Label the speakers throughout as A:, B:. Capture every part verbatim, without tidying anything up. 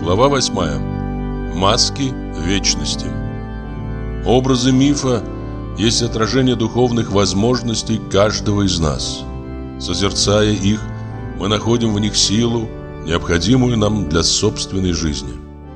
A: Глава восьмая. Маски вечности. Образы мифа есть отражение духовных возможностей каждого из нас. Созерцая их, мы находим в них силу, необходимую нам для собственной жизни.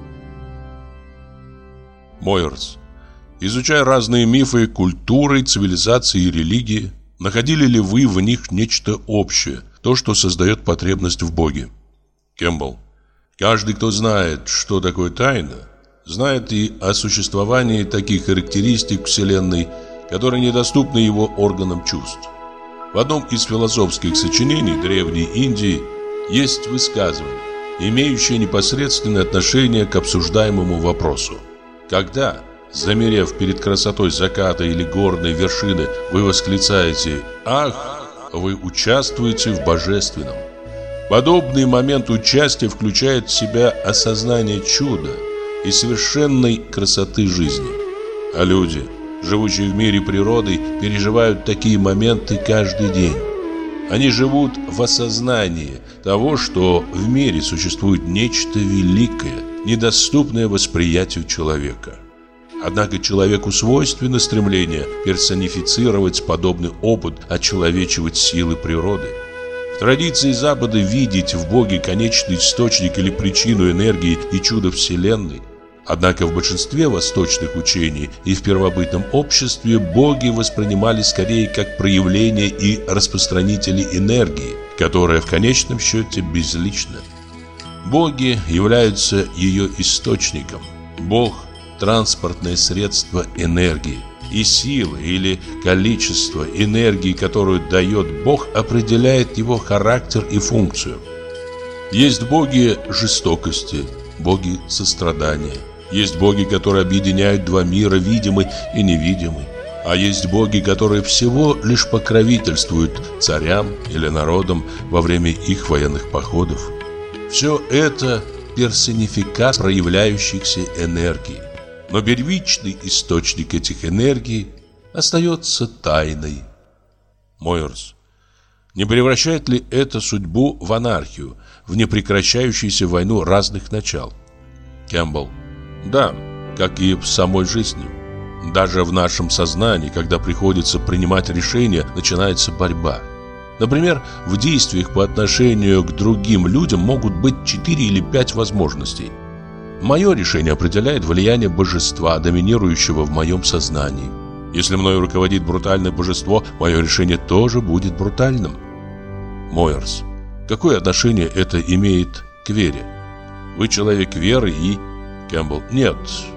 A: Мойерс. Изучая разные мифы, культуры, цивилизации и религии, находили ли вы в них нечто общее, то, что создает потребность в Боге? Кэмпбелл. Каждый, кто знает, что такое тайна, знает и о существовании таких характеристик Вселенной, которые недоступны его органам чувств. В одном из философских сочинений Древней Индии есть высказывание, имеющее непосредственное отношение к обсуждаемому вопросу. Когда, замерев перед красотой заката или горной вершины, вы восклицаете «Ах!», вы участвуете в божественном. Подобный момент участия включает в себя осознание чуда и совершенной красоты жизни. А люди, живущие в мире природы, переживают такие моменты каждый день. Они живут в осознании того, что в мире существует нечто великое, недоступное восприятию человека. Однако человеку свойственно стремление персонифицировать подобный опыт, очеловечивать силы природы. В традиции Запада видеть в Боге конечный источник или причину энергии и чуда Вселенной. Однако в большинстве восточных учений и в первобытном обществе боги воспринимались скорее как проявление и распространители энергии, которая в конечном счете безлична. Боги являются ее источником. Бог – транспортное средство энергии. И сила или количество энергии, которую дает Бог, определяет его характер и функцию. Есть боги жестокости, боги сострадания. Есть боги, которые объединяют два мира, видимый и невидимый. А есть боги, которые всего лишь покровительствуют царям или народам во время их военных походов. Все это персонификация проявляющихся энергий. Но первичный источник этих энергий остается тайной. Мойерс. Не превращает ли это судьбу в анархию, в непрекращающуюся войну разных начал? Кэмпбелл. Да, как и в самой жизни. Даже в нашем сознании, когда приходится принимать решения, начинается борьба. Например, в действиях по отношению к другим людям могут быть четыре или пять возможностей. Мое решение определяет влияние божества, доминирующего в моем сознании. Если мною руководит брутальное божество, мое решение тоже будет брутальным. Мойерс. Какое отношение это имеет к вере? Вы человек веры и... Кэмпбелл. Нет,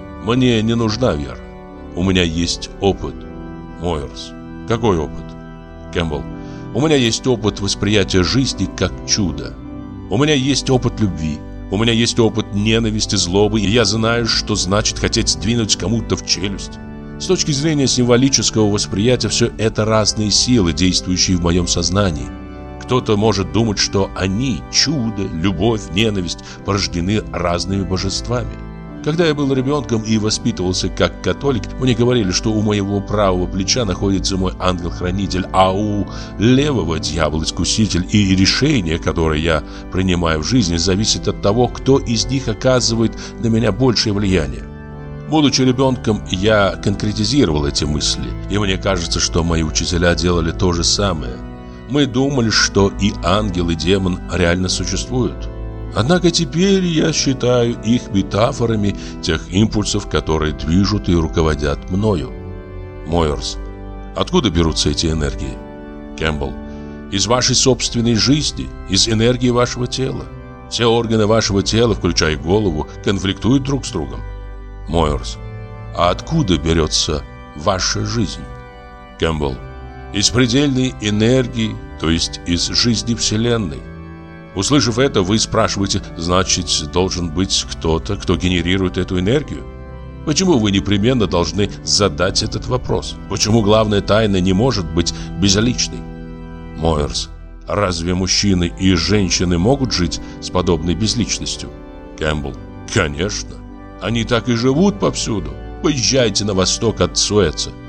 A: мне не нужна вера. У меня есть опыт. Мойерс. Какой опыт? Кэмпбелл. У меня есть опыт восприятия жизни как чуда. У меня есть опыт любви. У меня есть опыт ненависти, злобы, и я знаю, что значит хотеть сдвинуть кому-то в челюсть. С точки зрения символического восприятия, все это разные силы, действующие в моем сознании. Кто-то может думать, что они, чудо, любовь, ненависть, порождены разными божествами. Когда я был ребенком и воспитывался как католик, мне говорили, что у моего правого плеча находится мой ангел-хранитель, а у левого дьявол-искуситель, и решение, которое я принимаю в жизни, зависит от того, кто из них оказывает на меня большее влияние. Будучи ребенком, я конкретизировал эти мысли, и мне кажется, что мои учителя делали то же самое. Мы думали, что и ангел, и демон реально существуют. Однако теперь я считаю их метафорами тех импульсов, которые движут и руководят мною. Мойерс. Откуда берутся эти энергии? Кэмпбелл. Из вашей собственной жизни, из энергии вашего тела. Все органы вашего тела, включая голову, конфликтуют друг с другом. Мойерс. А откуда берется ваша жизнь? Кэмпбелл. Из предельной энергии, то есть из жизни Вселенной. Услышав это, вы спрашиваете, значит, должен быть кто-то, кто генерирует эту энергию? Почему вы непременно должны задать этот вопрос? Почему главная тайна не может быть безличной? Мойерс. Разве мужчины и женщины могут жить с подобной безличностью? Кэмпбелл. Конечно. Они так и живут повсюду. Поезжайте на восток от Суэца.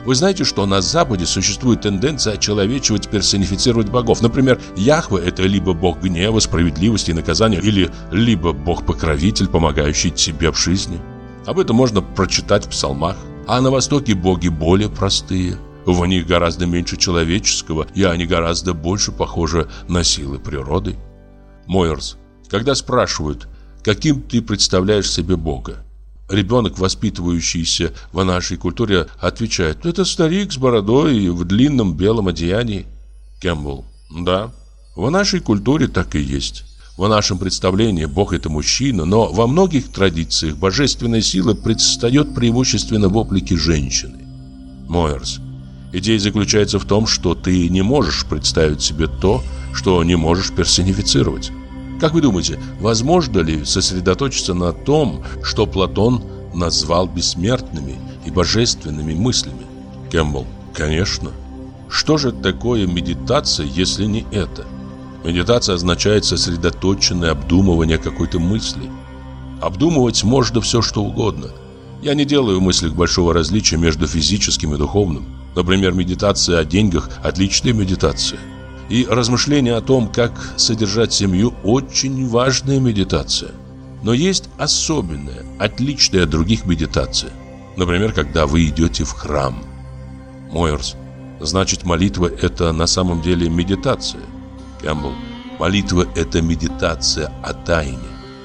A: Вы знаете, что на Западе существует тенденция очеловечивать, персонифицировать богов. Например, Яхве – это либо бог гнева, справедливости и наказания, или либо бог-покровитель, помогающий тебе в жизни. Об этом можно прочитать в псалмах. А на Востоке боги более простые. В них гораздо меньше человеческого, и они гораздо больше похожи на силы природы. Мойерс. Когда спрашивают, каким ты представляешь себе Бога, ребенок, воспитывающийся в нашей культуре, отвечает: это старик с бородой и в длинном белом одеянии. Кэмпбелл. Да, в нашей культуре так и есть. В нашем представлении Бог – это мужчина, но во многих традициях божественная сила предстает преимущественно в облике женщины. Мойерс. Идея заключается в том, что ты не можешь представить себе то, что не можешь персонифицировать. Как вы думаете, возможно ли сосредоточиться на том, что Платон назвал бессмертными и божественными мыслями? Кэмпбелл. Конечно. Что же такое медитация, если не это? Медитация означает сосредоточенное обдумывание какой-то мысли. Обдумывать можно все, что угодно. Я не делаю в мыслях большого различия между физическим и духовным. Например, медитация о деньгах – отличная медитация. И размышления о том, как содержать семью – очень важная медитация. Но есть особенная, отличная от других медитация. Например, когда вы идете в храм. Мойерс. Значит, молитва – это на самом деле медитация. Кэмпбелл. Молитва – это медитация о тайне.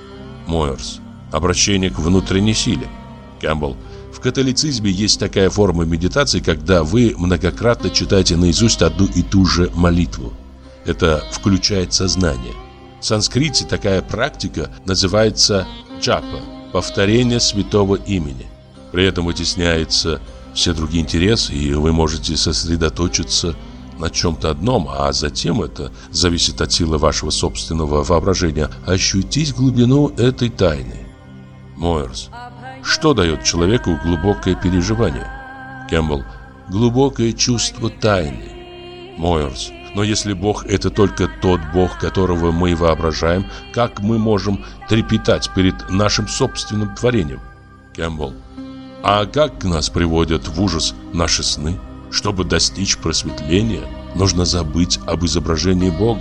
A: Мойерс. Обращение к внутренней силе. Кэмпбелл. В католицизме есть такая форма медитации, когда вы многократно читаете наизусть одну и ту же молитву. Это включает сознание. В санскрите такая практика называется джапа – повторение святого имени. При этом вытесняются все другие интересы, и вы можете сосредоточиться на чем-то одном, а затем, это зависит от силы вашего собственного воображения, ощутить глубину этой тайны. Мойерс. Что дает человеку глубокое переживание? Кэмпбелл. Глубокое чувство тайны. Мойерс. Но если Бог – это только тот Бог, которого мы воображаем, как мы можем трепетать перед нашим собственным творением? Кэмпбелл. А как нас приводят в ужас наши сны? Чтобы достичь просветления, нужно забыть об изображении Бога.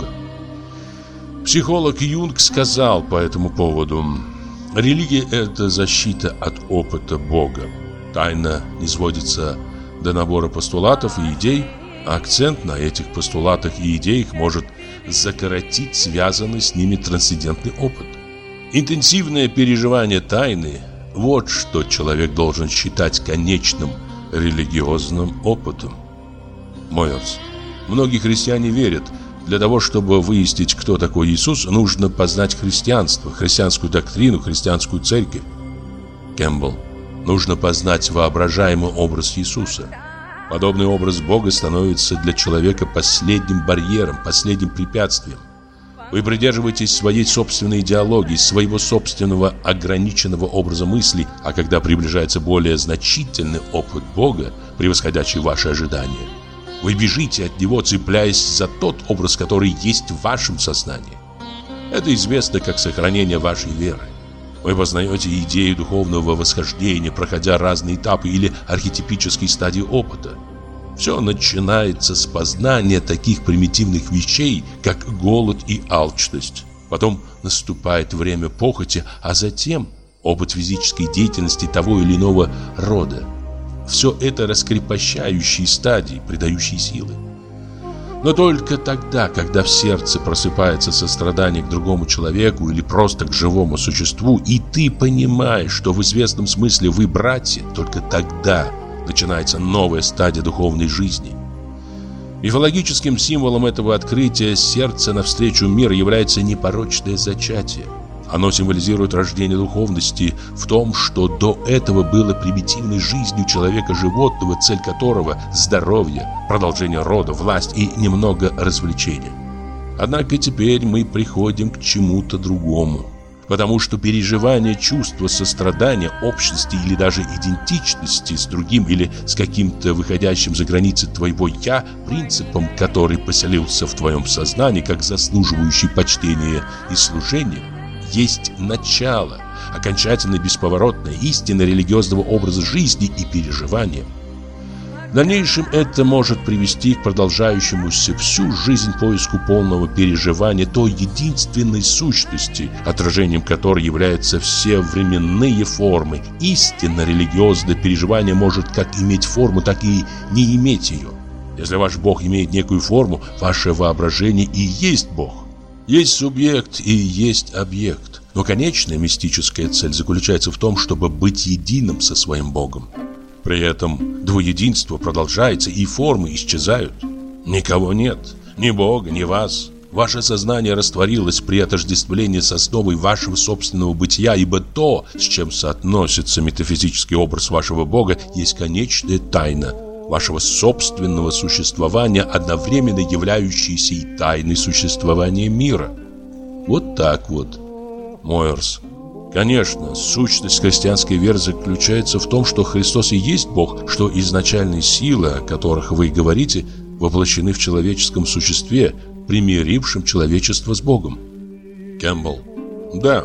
A: Психолог Юнг сказал по этому поводу: религия – это защита от опыта Бога. Тайна не сводится до набора постулатов и идей, а акцент на этих постулатах и идеях может закоротить связанный с ними трансцендентный опыт. Интенсивное переживание тайны – вот что человек должен считать конечным религиозным опытом. Мойерс. Многие христиане верят, для того, чтобы выяснить, кто такой Иисус, нужно познать христианство, христианскую доктрину, христианскую церковь. Кэмпбелл. Нужно познать воображаемый образ Иисуса. Подобный образ Бога становится для человека последним барьером, последним препятствием. Вы придерживаетесь своей собственной идеологии, своего собственного ограниченного образа мысли, а когда приближается более значительный опыт Бога, превосходящий ваши ожидания, вы бежите от него, цепляясь за тот образ, который есть в вашем сознании. Это известно как сохранение вашей веры. Вы познаете идею духовного восхождения, проходя разные этапы или архетипические стадии опыта. Все начинается с познания таких примитивных вещей, как голод и алчность. Потом наступает время похоти, а затем опыт физической деятельности того или иного рода. Все это раскрепощающие стадии, придающие силы. Но только тогда, когда в сердце просыпается сострадание к другому человеку или просто к живому существу, и ты понимаешь, что в известном смысле вы братья, только тогда начинается новая стадия духовной жизни. Мифологическим символом этого открытия сердца навстречу миру является непорочное зачатие. Оно символизирует рождение духовности в том, что до этого было примитивной жизнью человека-животного, цель которого – здоровье, продолжение рода, власть и немного развлечения. Однако теперь мы приходим к чему-то другому, потому что переживание чувства сострадания, общности или даже идентичности с другим или с каким-то выходящим за границы твоего «я» принципом, который поселился в твоем сознании как заслуживающий почтения и служения, есть начало, окончательно бесповоротная истина религиозного образа жизни и переживания. В дальнейшем это может привести к продолжающемуся всю жизнь поиску полного переживания той единственной сущности, отражением которой являются все временные формы. Истинно религиозное переживание может как иметь форму, так и не иметь ее. Если ваш Бог имеет некую форму, ваше воображение и есть Бог. Есть субъект и есть объект. Но конечная мистическая цель заключается в том, чтобы быть единым со своим Богом. При этом двуединство продолжается, и формы исчезают. Никого нет, ни Бога, ни вас. Ваше сознание растворилось при отождествлении с основой вашего собственного бытия, ибо то, с чем соотносится метафизический образ вашего Бога, есть конечная тайна вашего собственного существования, одновременно являющейся и тайной существования мира. Вот так вот, Мойерс. Конечно, сущность христианской веры заключается в том, что Христос и есть Бог, что изначальные силы, о которых вы говорите, воплощены в человеческом существе, примирившем человечество с Богом. Кэмпбелл. Да.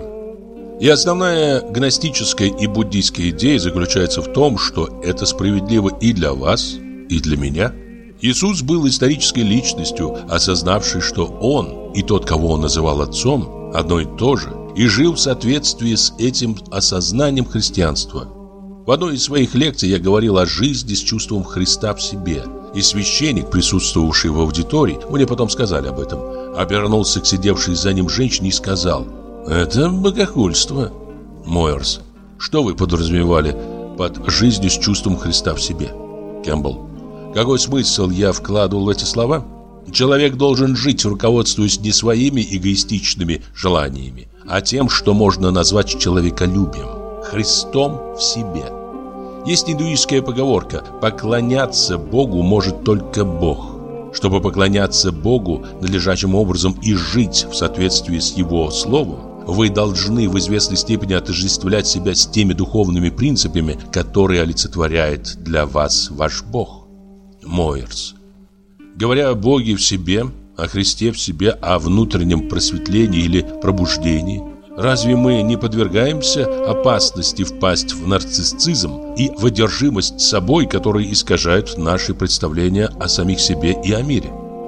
A: И основная гностическая и буддийская идея заключается в том, что это справедливо и для вас, и для меня. Иисус был исторической личностью, осознавшей, что Он и тот, кого Он называл Отцом, одно и то же, и жил в соответствии с этим осознанием христианства. В одной из своих лекций я говорил о жизни с чувством Христа в себе, и священник, присутствовавший в аудитории, мне потом сказали об этом, обернулся к сидевшей за ним женщине и сказал: «Это богохульство». Мойерс. Что вы подразумевали под жизнью с чувством Христа в себе? Кэмпбелл. Какой смысл я вкладывал в эти слова? Человек должен жить, руководствуясь не своими эгоистичными желаниями, а тем, что можно назвать человеколюбием, Христом в себе. Есть индуистская поговорка: поклоняться Богу может только Бог. Чтобы поклоняться Богу надлежащим образом и жить в соответствии с Его Словом, вы должны в известной степени отождествлять себя с теми духовными принципами, которые олицетворяет для вас ваш Бог. Мойерс. Говоря о Боге в себе, о Христе в себе, о внутреннем просветлении или пробуждении, разве мы не подвергаемся опасности впасть в нарциссизм и в одержимость собой, которые искажают наши представления о самих себе и о мире?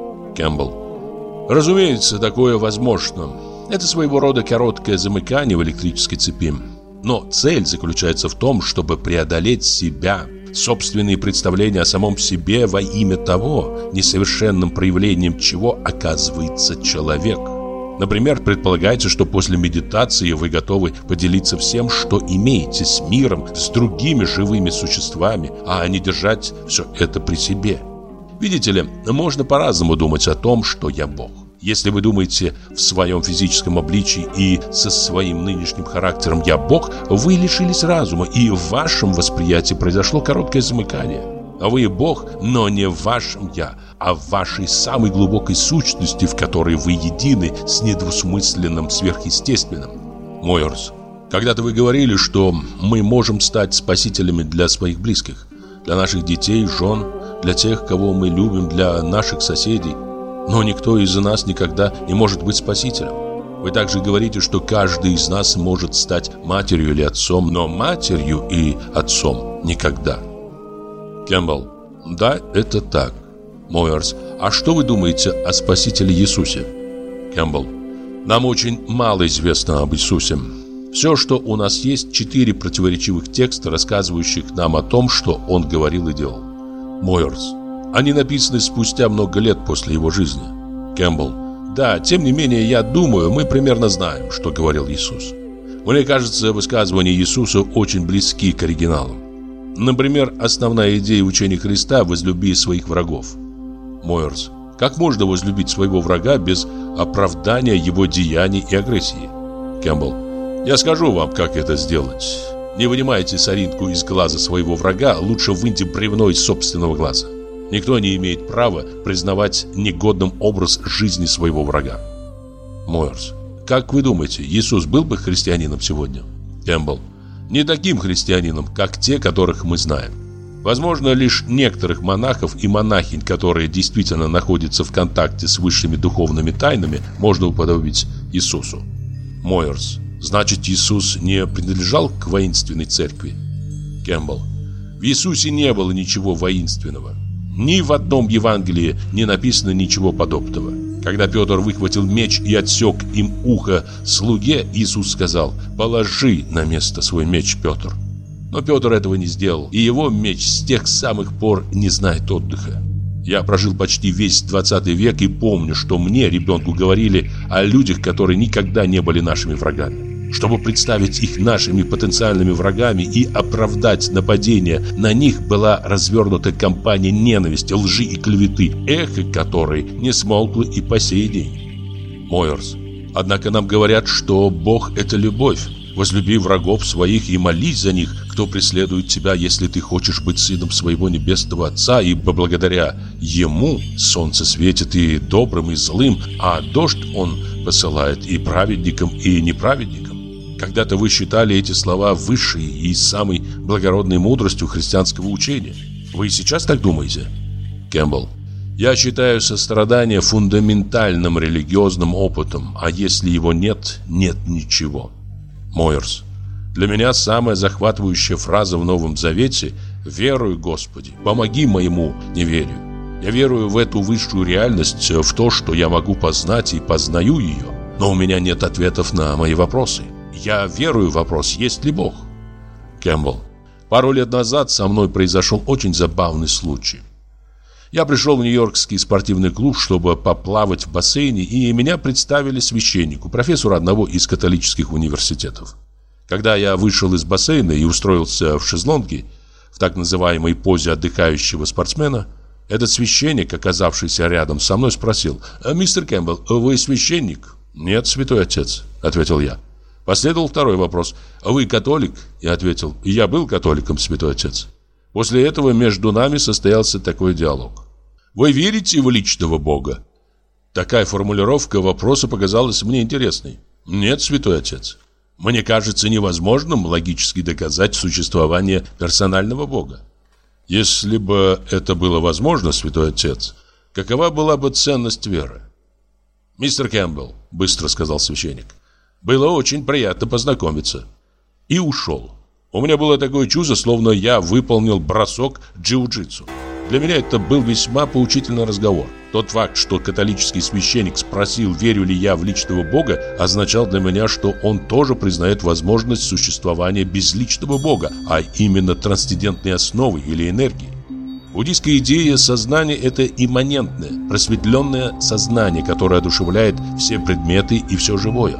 A: Кэмпбелл. Разумеется, такое возможно. Это своего рода короткое замыкание в электрической цепи. Но цель заключается в том, чтобы преодолеть себя, собственные представления о самом себе во имя того, несовершенным проявлением чего оказывается человек. Например, предполагается, что после медитации вы готовы поделиться всем, что имеете, с миром, с другими живыми существами, а не держать все это при себе. Видите ли, можно по-разному думать о том, что я Бог. Если вы думаете в своем физическом обличии и со своим нынешним характером «я Бог», вы лишились разума, и в вашем восприятии произошло короткое замыкание. А вы Бог, но не в вашем «я», а в вашей самой глубокой сущности, в которой вы едины с недвусмысленным сверхъестественным. Мойерс. Когда-то вы говорили, что мы можем стать спасителями для своих близких, для наших детей, жен, для тех, кого мы любим, для наших соседей. Но никто из нас никогда не может быть спасителем. Вы также говорите, что каждый из нас может стать матерью или отцом, но матерью и отцом никогда. Кэмпбелл. Да, это так. Мойерс. А что вы думаете о Спасителе Иисусе? Кэмпбелл. Нам очень мало известно об Иисусе. Все, что у нас есть, четыре противоречивых текста, рассказывающих нам о том, что Он говорил и делал. Мойерс. Они написаны спустя много лет после его жизни. Кэмпбелл. Да, тем не менее, я думаю, мы примерно знаем, что говорил Иисус. Мне кажется, высказывания Иисуса очень близки к оригиналам. Например, основная идея учения Христа – возлюби своих врагов. Мойерс. Как можно возлюбить своего врага без оправдания его деяний и агрессии? Кэмпбелл. Я скажу вам, как это сделать. Не вынимайте соринку из глаза своего врага, лучше выньте бревно из собственного глаза. Никто не имеет права признавать негодным образ жизни своего врага. Мойерс. Как вы думаете, Иисус был бы христианином сегодня? Кэмпбелл. Не таким христианином, как те, которых мы знаем. Возможно, лишь некоторых монахов и монахинь, которые действительно находятся в контакте с высшими духовными тайнами, можно уподобить Иисусу. Мойерс. Значит, Иисус не принадлежал к воинственной церкви? Кэмпбелл. В Иисусе не было ничего воинственного. Ни в одном Евангелии не написано ничего подобного. Когда Петр выхватил меч и отсек им ухо слуге, Иисус сказал: «Положи на место свой меч, Петр». Но Петр этого не сделал, и его меч с тех самых пор не знает отдыха. Я прожил почти весь двадцатый век и помню, что мне, ребенку, говорили о людях, которые никогда не были нашими врагами. Чтобы представить их нашими потенциальными врагами и оправдать нападение на них, была развернута кампания ненависти, лжи и клеветы, эхо которой не смолкло и по сей день. Мойерс, однако нам говорят, что Бог – это любовь. Возлюби врагов своих и молись за них, кто преследует тебя, если ты хочешь быть сыном своего небесного Отца, ибо благодаря Ему солнце светит и добрым, и злым, а дождь Он посылает и праведникам, и неправедникам. Когда-то вы считали эти слова высшей и самой благородной мудростью христианского учения. Вы и сейчас так думаете? Кэмпбелл. Я считаю сострадание фундаментальным религиозным опытом, а если его нет, нет ничего. Мойерс. Для меня самая захватывающая фраза в Новом Завете: «Верую, Господи, помоги моему неверию». Я верую в эту высшую реальность, в то, что я могу познать и познаю ее, но у меня нет ответов на мои вопросы. Я верую в вопрос, есть ли Бог. Кэмпбелл. Пару лет назад со мной произошел очень забавный случай. Я пришел в Нью-Йоркский спортивный клуб, чтобы поплавать в бассейне, и меня представили священнику, профессору одного из католических университетов. Когда я вышел из бассейна и устроился в шезлонге, в так называемой позе отдыхающего спортсмена, этот священник, оказавшийся рядом со мной, спросил: «Мистер Кэмпбелл, вы священник?» «Нет, святой отец», — ответил я. Последовал второй вопрос: «Вы католик?» Я ответил: «Я был католиком, святой отец». После этого между нами состоялся такой диалог: «Вы верите в личного Бога?» Такая формулировка вопроса показалась мне интересной. «Нет, святой отец. Мне кажется невозможным логически доказать существование персонального Бога». «Если бы это было возможно, святой отец, какова была бы ценность веры?» «Мистер Кэмпбелл», — быстро сказал священник, — «было очень приятно познакомиться». И ушел. У меня было такое чувство, словно я выполнил бросок джиу-джитсу. Для меня это был весьма поучительный разговор. Тот факт, что католический священник спросил, верю ли я в личного Бога, означал для меня, что он тоже признает возможность существования безличного Бога, а именно трансцендентной основы или энергии. Буддийская идея сознания – это имманентное, просветленное сознание, которое одушевляет все предметы и все живое.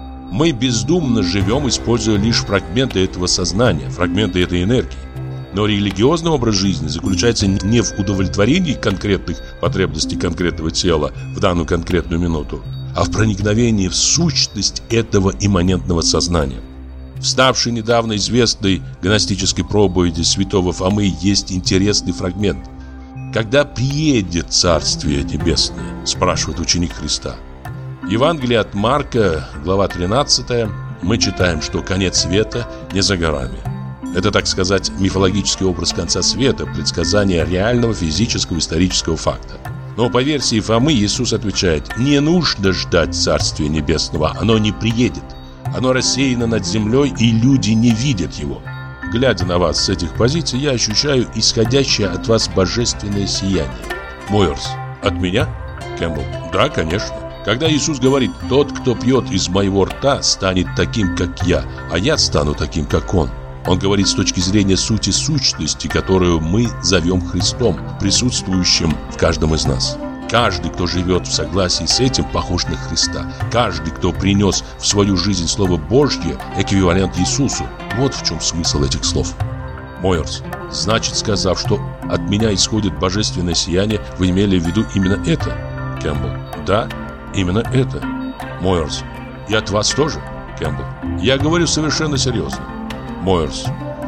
A: Мы бездумно живем, используя лишь фрагменты этого сознания, фрагменты этой энергии. Но религиозный образ жизни заключается не в удовлетворении конкретных потребностей конкретного тела в данную конкретную минуту, а в проникновении в сущность этого имманентного сознания. В ставшей недавно известной гностической проповеди святого Фомы есть интересный фрагмент. «Когда приедет Царствие Небесное?» – спрашивает ученик Христа. В Евангелии от Марка, глава тринадцатая, мы читаем, что конец света не за горами. Это, так сказать, мифологический образ конца света, предсказание реального физического исторического факта. Но по версии Фомы Иисус отвечает: не нужно ждать Царствия Небесного, оно не приедет. Оно рассеяно над землей, и люди не видят его. Глядя на вас с этих позиций, я ощущаю исходящее от вас божественное сияние. Мойерс. От меня? Кэмпбелл. Да, конечно. Когда Иисус говорит: тот, кто пьет из моего рта, станет таким, как я, а я стану таким, как он. Он говорит с точки зрения сути сущности, которую мы зовем Христом, присутствующим в каждом из нас. Каждый, кто живет в согласии с этим, похож на Христа. Каждый, кто принес в свою жизнь Слово Божье, эквивалент Иисусу. Вот в чем смысл этих слов. Мойерс. Значит, сказав, что от меня исходит божественное сияние, вы имели в виду именно это? Кэмпбелл. Да, именно это. Мойерс. И от вас тоже? Кэмпбелл. Я говорю совершенно серьезно. Мойерс.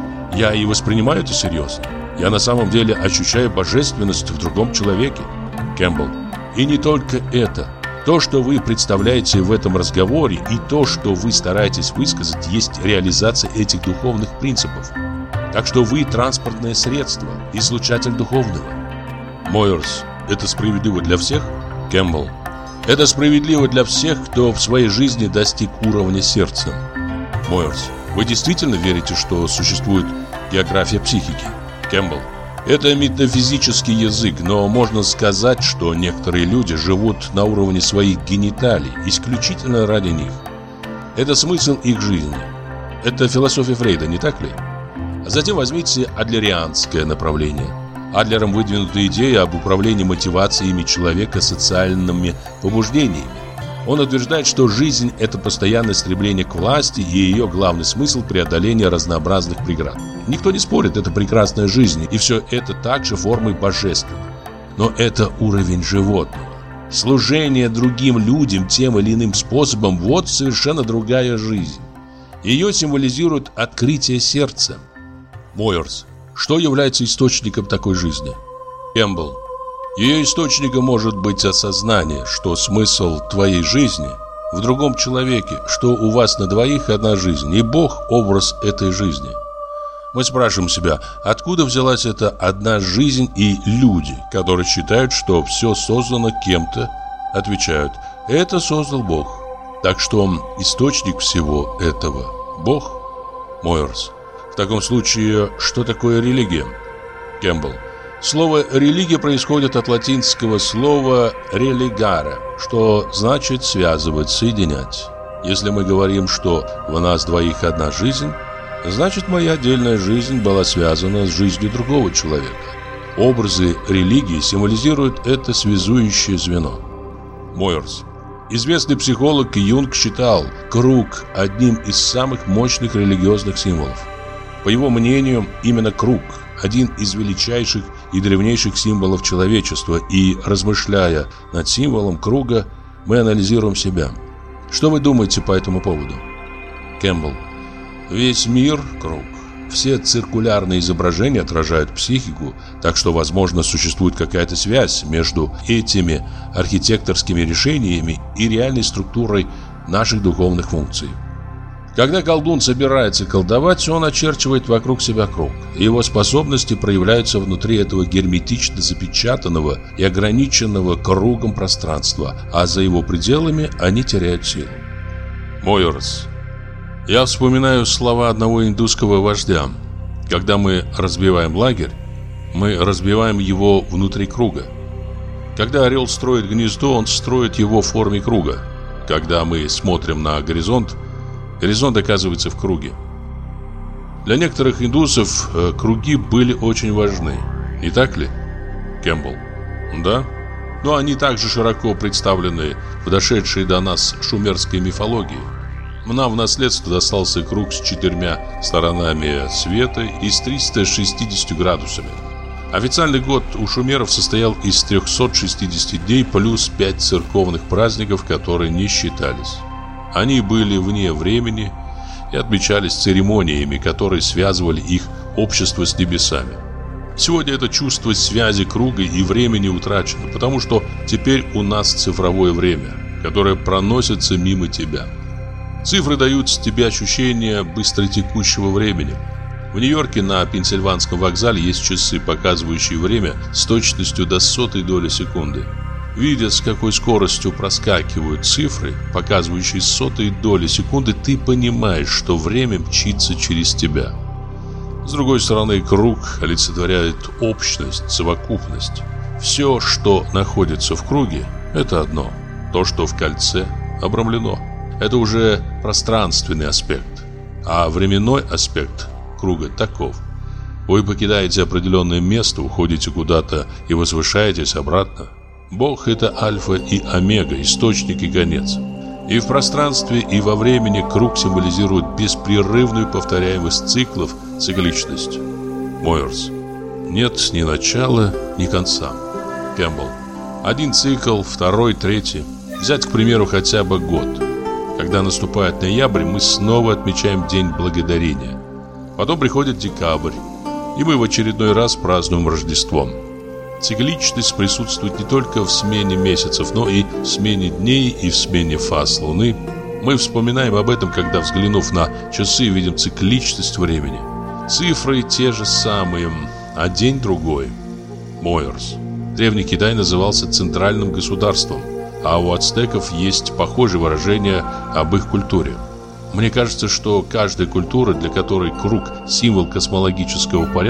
A: Я и воспринимаю это серьезно. Я на самом деле ощущаю божественность в другом человеке. Кэмпбелл. И не только это. То, что вы представляете в этом разговоре, и то, что вы стараетесь высказать, есть реализация этих духовных принципов. Так что вы транспортное средство, излучатель духовного. Мойерс. Это справедливо для всех? Кэмпбелл. Это справедливо для всех, кто в своей жизни достиг уровня сердца. Мойерс. Вы действительно верите, что существует география психики? Кэмпбелл. Это метафизический язык, но можно сказать, что некоторые люди живут на уровне своих гениталий исключительно ради них. Это смысл их жизни. Это философия Фрейда, не так ли? А затем возьмите адлерианское направление. Адлером выдвинута идея об управлении мотивациями человека социальными побуждениями. Он утверждает, что жизнь – это постоянное стремление к власти, и ее главный смысл – преодоление разнообразных преград. Никто не спорит, это прекрасная жизнь, и все это также формы божественной. Но это уровень животного. Служение другим людям тем или иным способом – вот совершенно другая жизнь. Ее символизирует открытие сердца. Мойерс. Что является источником такой жизни? Кэмпбелл. Ее источником может быть осознание, что смысл твоей жизни в другом человеке, что у вас на двоих одна жизнь, и Бог – образ этой жизни. Мы спрашиваем себя, откуда взялась эта одна жизнь и люди, которые считают, что все создано кем-то, отвечают, это создал Бог. Так что источник всего этого – Бог. Мойерс. В таком случае, что такое религия? Кэмпбелл. Слово «религия» происходит от латинского слова «religare», что значит «связывать», «соединять». Если мы говорим, что в нас двоих одна жизнь, значит, моя отдельная жизнь была связана с жизнью другого человека. Образы религии символизируют это связующее звено. Мойерс. Известный психолог Юнг считал круг одним из самых мощных религиозных символов. По его мнению, именно круг – один из величайших и древнейших символов человечества, и, размышляя над символом круга, мы анализируем себя. Что вы думаете по этому поводу? Кэмпбелл. Весь мир – круг. Все циркулярные изображения отражают психику, так что, возможно, существует какая-то связь между этими архитекторскими решениями и реальной структурой наших духовных функций. Когда колдун собирается колдовать, он очерчивает вокруг себя круг. Его способности проявляются внутри этого герметично запечатанного и ограниченного кругом пространства, а за его пределами они теряют силу. Мойерс. Я вспоминаю слова одного индусского вождя. Когда мы разбиваем лагерь, мы разбиваем его внутри круга. Когда орел строит гнездо, он строит его в форме круга. Когда мы смотрим на горизонт, горизонт оказывается в круге. Для некоторых индусов э, круги были очень важны. Не так ли, Кэмпбелл? Да. Но они также широко представлены в дошедшей до нас шумерской мифологии. Нам в наследство достался круг с четырьмя сторонами света и с тремястами шестьюдесятью градусами. Официальный год у шумеров состоял из трёхсот шестидесяти дней плюс пять церковных праздников, которые не считались. Они были вне времени и отмечались церемониями, которые связывали их общество с небесами. Сегодня это чувство связи круга и времени утрачено, потому что теперь у нас цифровое время, которое проносится мимо тебя. Цифры дают тебе ощущение быстротекущего времени. В Нью-Йорке на Пенсильванском вокзале есть часы, показывающие время с точностью до сотой доли секунды. Видя, с какой скоростью проскакивают цифры, показывающие сотые доли секунды, ты понимаешь, что время мчится через тебя. С другой стороны, круг олицетворяет общность, совокупность. Все, что находится в круге, это одно. То, что в кольце, обрамлено. Это уже пространственный аспект. А временной аспект круга таков. Вы покидаете определенное место, уходите куда-то и возвышаетесь обратно. Бог – это альфа и омега, источник и конец. И в пространстве, и во времени круг символизирует беспрерывную повторяемость циклов, цикличность. Мойерс. Нет ни начала, ни конца. Кэмпбелл. Один цикл, второй, третий. Взять, к примеру, хотя бы год. Когда наступает ноябрь, мы снова отмечаем День Благодарения. Потом приходит декабрь, и мы в очередной раз празднуем Рождество. Цикличность присутствует не только в смене месяцев, но и в смене дней и в смене фаз Луны. Мы вспоминаем об этом, когда, взглянув на часы, видим цикличность времени. Цифры те же самые, а день другой. Мойерс. Древний Китай назывался центральным государством, а у ацтеков есть похожее выражение об их культуре. Мне кажется, что каждая культура, для которой круг – символ космологического порядка,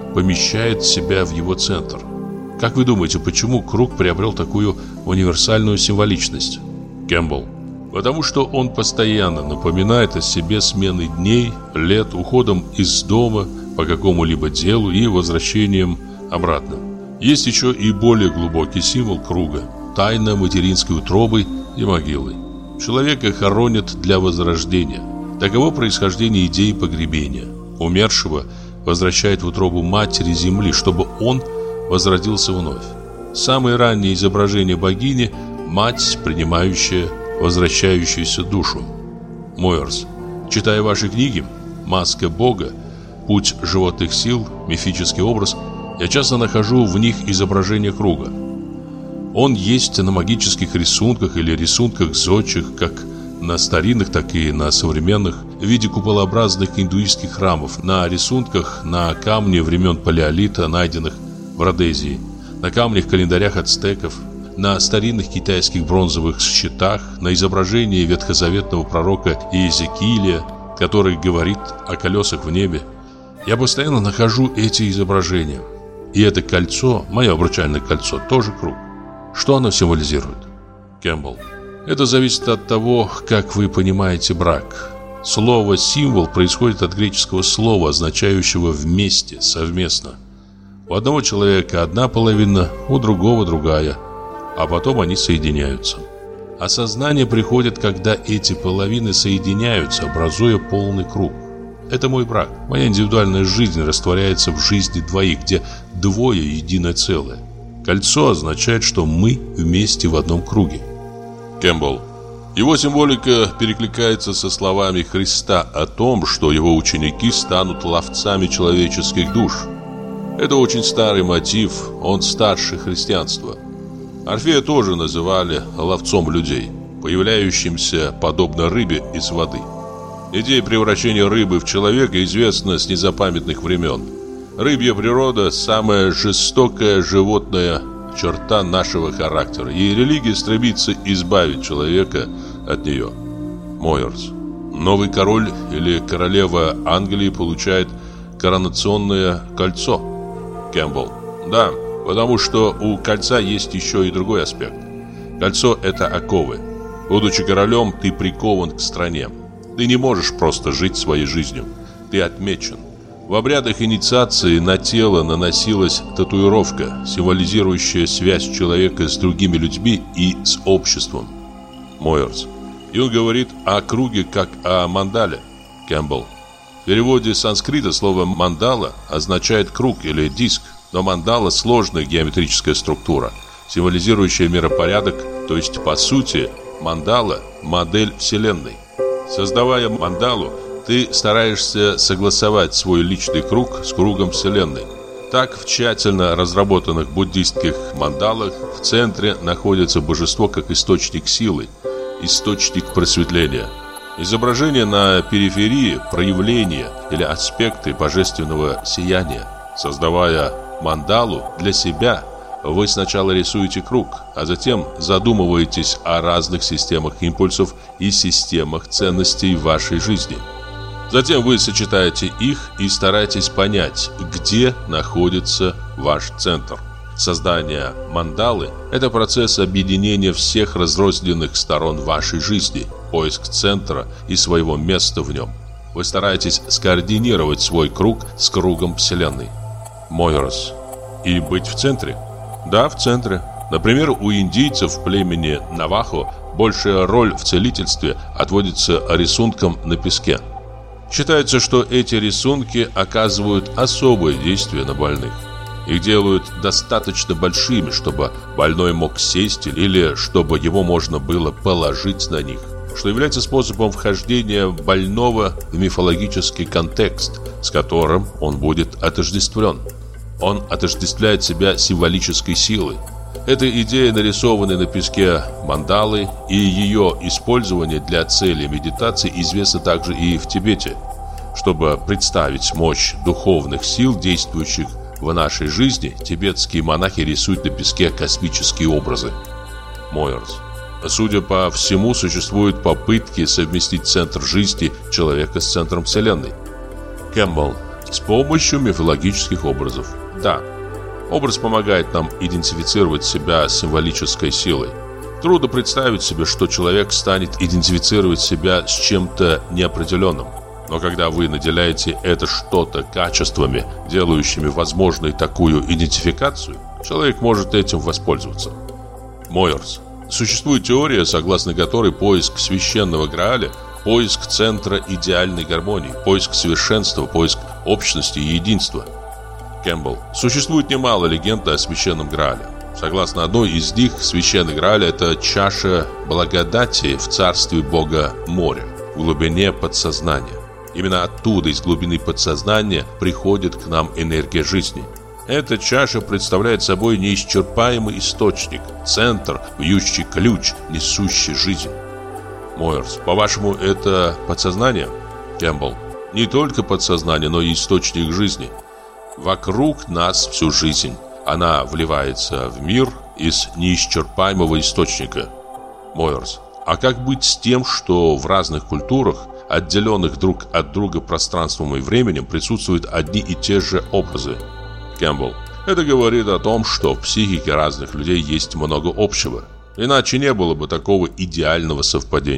A: помещает себя в его центр. Как вы думаете, почему круг приобрел такую универсальную символичность? Кэмпбелл. Потому что он постоянно напоминает о себе смены дней, лет, уходом из дома по какому-либо делу и возвращением обратно. Есть еще и более глубокий символ круга – тайна материнской утробы и могилы. Человека хоронят для возрождения. Таково происхождение идеи погребения. Умершего возвращают в утробу матери земли, чтобы он возродился вновь. Самые ранние изображения богини – мать, принимающая возвращающуюся душу. Мойерс. Читая ваши книги «Маска Бога», «Путь животных сил», «Мифический образ», я часто нахожу в них изображение круга. Он есть на магических рисунках или рисунках зодчих, как на старинных, так и на современных, в виде куполообразных индуистских храмов, на рисунках на камне времен Палеолита, найденных в Родезии, на камнях-календарях ацтеков, на старинных китайских бронзовых щитах, на изображении ветхозаветного пророка Иезекииля, который говорит о колесах в небе. Я постоянно нахожу эти изображения. И это кольцо, мое обручальное кольцо, тоже круг. Что оно символизирует? Кэмпбелл. Это зависит от того, как вы понимаете брак. Слово «символ» происходит от греческого слова, означающего «вместе», «совместно». У одного человека одна половина, у другого другая, а потом они соединяются. Осознание приходит, когда эти половины соединяются, образуя полный круг. Это мой брак. Моя индивидуальная жизнь растворяется в жизни двоих, где двое единое целое. Кольцо означает, что мы вместе в одном круге. Кэмпбелл. Его символика перекликается со словами Христа о том, что его ученики станут ловцами человеческих душ. Это очень старый мотив, он старше христианства. Орфея тоже называли ловцом людей, появляющимся подобно рыбе из воды. Идея превращения рыбы в человека известна с незапамятных времен. Рыбья природа – самая жестокая животная черта нашего характера, и религия стремится избавить человека от нее. Мойерс. Новый король или королева Англии получает коронационное кольцо. Кэмпбелл. Да, потому что у кольца есть еще и другой аспект. Кольцо – это оковы. Будучи королем, ты прикован к стране. Ты не можешь просто жить своей жизнью. Ты отмечен. В обрядах инициации на тело наносилась татуировка, символизирующая связь человека с другими людьми и с обществом. Мойерс. И он говорит о круге как о мандале. Кэмпбелл. В переводе с санскрита слово «мандала» означает круг или диск, но мандала – сложная геометрическая структура, символизирующая миропорядок, то есть, по сути, мандала – модель Вселенной. Создавая мандалу, ты стараешься согласовать свой личный круг с кругом Вселенной. Так, в тщательно разработанных буддистских мандалах в центре находится божество как источник силы, источник просветления. Изображение на периферии – проявления или аспекты божественного сияния. Создавая мандалу для себя, вы сначала рисуете круг, а затем задумываетесь о разных системах импульсов и системах ценностей в вашей жизни. Затем вы сочетаете их и стараетесь понять, где находится ваш центр. Создание мандалы – это процесс объединения всех разрозненных сторон вашей жизни, поиск центра и своего места в нем. Вы стараетесь скоординировать свой круг с кругом Вселенной. Мойерс. И быть в центре? Да, в центре. Например, у индейцев племени Навахо большая роль в целительстве отводится рисункам на песке. Считается, что эти рисунки оказывают особое действие на больных. Их делают достаточно большими, чтобы больной мог сесть или чтобы его можно было положить на них, что является способом вхождения больного в мифологический контекст, с которым он будет отождествлен. Он отождествляет себя символической силой. Эта идея, нарисованная на песке мандалы, и ее использование для цели медитации известно также и в Тибете. Чтобы представить мощь духовных сил, действующих в нашей жизни, тибетские монахи рисуют на песке космические образы. Мойерс. Судя по всему, существуют попытки совместить центр жизни человека с центром Вселенной. Кэмпбелл. С помощью мифологических образов. Да. Образ помогает нам идентифицировать себя с символической силой. Трудно представить себе, что человек станет идентифицировать себя с чем-то неопределенным. Но когда вы наделяете это что-то качествами, делающими возможной такую идентификацию, человек может этим воспользоваться. Мойерс. Существует теория, согласно которой поиск священного Грааля – поиск центра идеальной гармонии, поиск совершенства, поиск общности и единства. Кэмпбелл. Существует немало легенд о священном Граале. Согласно одной из них, священный Грааль – это чаша благодати в царстве Бога моря, в глубине подсознания. Именно оттуда, из глубины подсознания, приходит к нам энергия жизни. Эта чаша представляет собой неисчерпаемый источник, центр, бьющий ключ, несущий жизнь. Мойерс. По-вашему, это подсознание? Кэмпбелл. Не только подсознание, но и источник жизни. Вокруг нас всю жизнь. Она вливается в мир из неисчерпаемого источника. Мойерс. А как быть с тем, что в разных культурах, отделенных друг от друга пространством и временем, присутствуют одни и те же образы? Кэмпбелл. Это говорит о том, что в психике разных людей есть много общего. Иначе не было бы такого идеального совпадения.